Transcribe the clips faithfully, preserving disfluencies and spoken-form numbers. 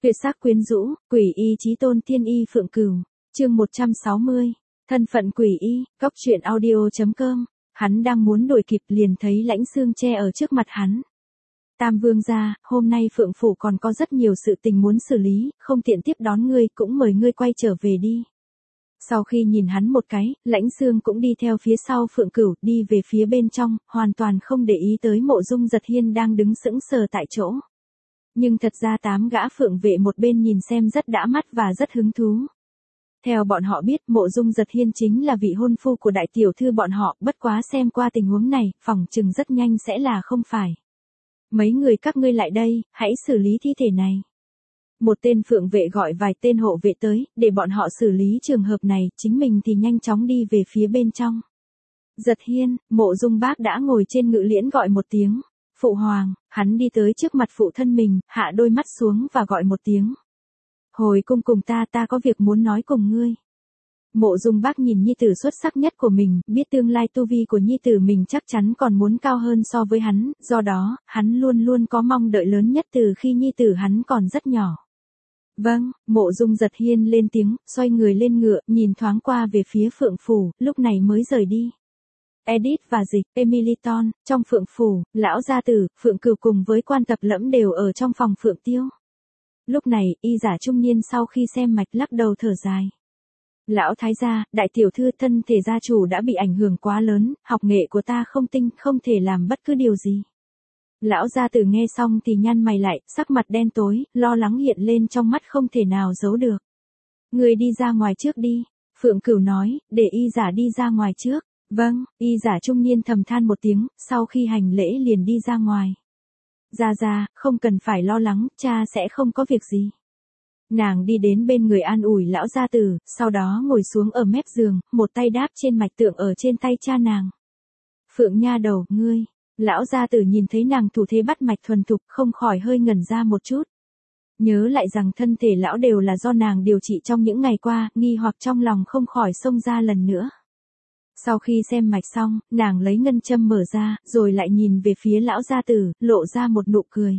Tuyệt sắc quyến rũ, quỷ y chí tôn tiên y Phượng Cửu, chương một trăm sáu mươi, thân phận quỷ y, cóc truyện audio chấm com, hắn đang muốn đuổi kịp liền thấy Lãnh Xương che ở trước mặt hắn. Tam vương gia, hôm nay Phượng Phủ còn có rất nhiều sự tình muốn xử lý, không tiện tiếp đón ngươi, cũng mời ngươi quay trở về đi. Sau khi nhìn hắn một cái, Lãnh Xương cũng đi theo phía sau Phượng Cửu, đi về phía bên trong, hoàn toàn không để ý tới Mộ Dung Giật Hiên đang đứng sững sờ tại chỗ. Nhưng thật ra tám gã phượng vệ một bên nhìn xem rất đã mắt và rất hứng thú. Theo bọn họ biết, Mộ Dung Giật Hiên chính là vị hôn phu của đại tiểu thư bọn họ, bất quá xem qua tình huống này, phỏng chừng rất nhanh sẽ là không phải. Mấy người các ngươi lại đây, hãy xử lý thi thể này. Một tên phượng vệ gọi vài tên hộ vệ tới, để bọn họ xử lý trường hợp này, chính mình thì nhanh chóng đi về phía bên trong. Giật Hiên, Mộ Dung Bác đã ngồi trên ngự liễn gọi một tiếng. Phụ hoàng, hắn đi tới trước mặt phụ thân mình, hạ đôi mắt xuống và gọi một tiếng. Hồi cung cùng ta, ta có việc muốn nói cùng ngươi. Mộ Dung Bác nhìn nhi tử xuất sắc nhất của mình, biết tương lai tu vi của nhi tử mình chắc chắn còn muốn cao hơn so với hắn, do đó, hắn luôn luôn có mong đợi lớn nhất từ khi nhi tử hắn còn rất nhỏ. Vâng, Mộ Dung Giật Hiên lên tiếng, xoay người lên ngựa, nhìn thoáng qua về phía Phượng Phủ, lúc này mới rời đi. Edith và Dịch, Emiliton, trong Phượng Phủ, lão gia tử, Phượng Cửu cùng với quan tập lẫm đều ở trong phòng Phượng Tiêu. Lúc này, y giả trung niên sau khi xem mạch lắc đầu thở dài. Lão thái gia, đại tiểu thư, thân thể gia chủ đã bị ảnh hưởng quá lớn, học nghệ của ta không tinh, không thể làm bất cứ điều gì. Lão gia tử nghe xong thì nhăn mày lại, sắc mặt đen tối, lo lắng hiện lên trong mắt không thể nào giấu được. Người đi ra ngoài trước đi, Phượng Cửu nói, để y giả đi ra ngoài trước. Vâng, y giả trung niên thầm than một tiếng, sau khi hành lễ liền đi ra ngoài. Gia Gia, không cần phải lo lắng, cha sẽ không có việc gì. Nàng đi đến bên người an ủi lão gia tử, sau đó ngồi xuống ở mép giường, một tay đáp trên mạch tượng ở trên tay cha nàng. Phượng nha đầu, ngươi. Lão gia tử nhìn thấy nàng thủ thế bắt mạch thuần thục, không khỏi hơi ngẩn ra một chút. Nhớ lại rằng thân thể lão đều là do nàng điều trị trong những ngày qua, nghi hoặc trong lòng không khỏi xông ra lần nữa. Sau khi xem mạch xong, nàng lấy ngân châm mở ra, rồi lại nhìn về phía lão gia tử, lộ ra một nụ cười.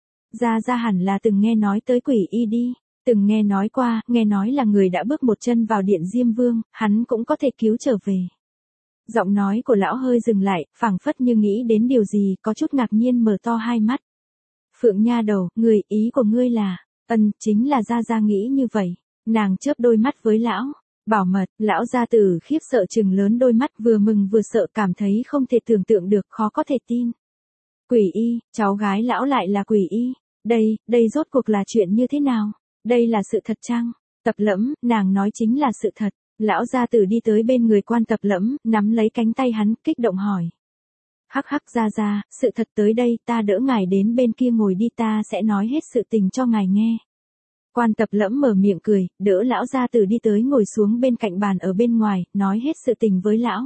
Gia Gia hẳn là từng nghe nói tới quỷ y đi, từng nghe nói qua, nghe nói là người đã bước một chân vào điện Diêm Vương, hắn cũng có thể cứu trở về. Giọng nói của lão hơi dừng lại, phảng phất như nghĩ đến điều gì, có chút ngạc nhiên mở to hai mắt. Phượng nha đầu, người, ý của ngươi là, ân, chính là Gia Gia nghĩ như vậy. Nàng chớp đôi mắt với lão. Bảo mật, lão gia tử khiếp sợ trừng lớn đôi mắt, vừa mừng vừa sợ, cảm thấy không thể tưởng tượng được, khó có thể tin. Quỷ y, cháu gái lão lại là quỷ y. Đây, đây rốt cuộc là chuyện như thế nào? Đây là sự thật chăng? Tập lẫm, nàng nói chính là sự thật. Lão gia tử đi tới bên người quan tập lẫm, nắm lấy cánh tay hắn, kích động hỏi. Hắc hắc Gia Gia, sự thật tới đây, ta đỡ ngài đến bên kia ngồi đi, ta sẽ nói hết sự tình cho ngài nghe. Quan tập lẫm mở miệng cười, đỡ lão gia tử đi tới ngồi xuống bên cạnh bàn ở bên ngoài, nói hết sự tình với lão.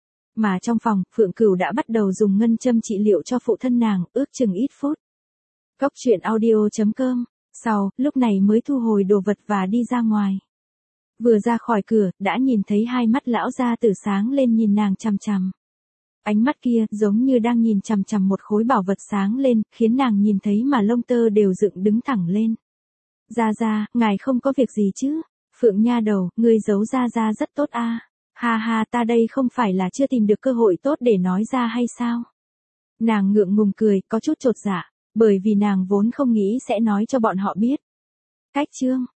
Mà trong phòng, Phượng Cửu đã bắt đầu dùng ngân châm trị liệu cho phụ thân nàng, ước chừng ít phút. Cóc truyện audio chấm com, sau, lúc này mới thu hồi đồ vật và đi ra ngoài. Vừa ra khỏi cửa, đã nhìn thấy hai mắt lão gia tử sáng lên nhìn nàng chằm chằm. Ánh mắt kia, giống như đang nhìn chằm chằm một khối bảo vật sáng lên, khiến nàng nhìn thấy mà lông tơ đều dựng đứng thẳng lên. Gia Gia, ngài không có việc gì chứ? Phượng nha đầu, ngươi giấu Gia Gia rất tốt a. À. Ha ha, ta đây không phải là chưa tìm được cơ hội tốt để nói ra hay sao? Nàng ngượng ngùng cười, có chút chột dạ, bởi vì nàng vốn không nghĩ sẽ nói cho bọn họ biết. Cách chương,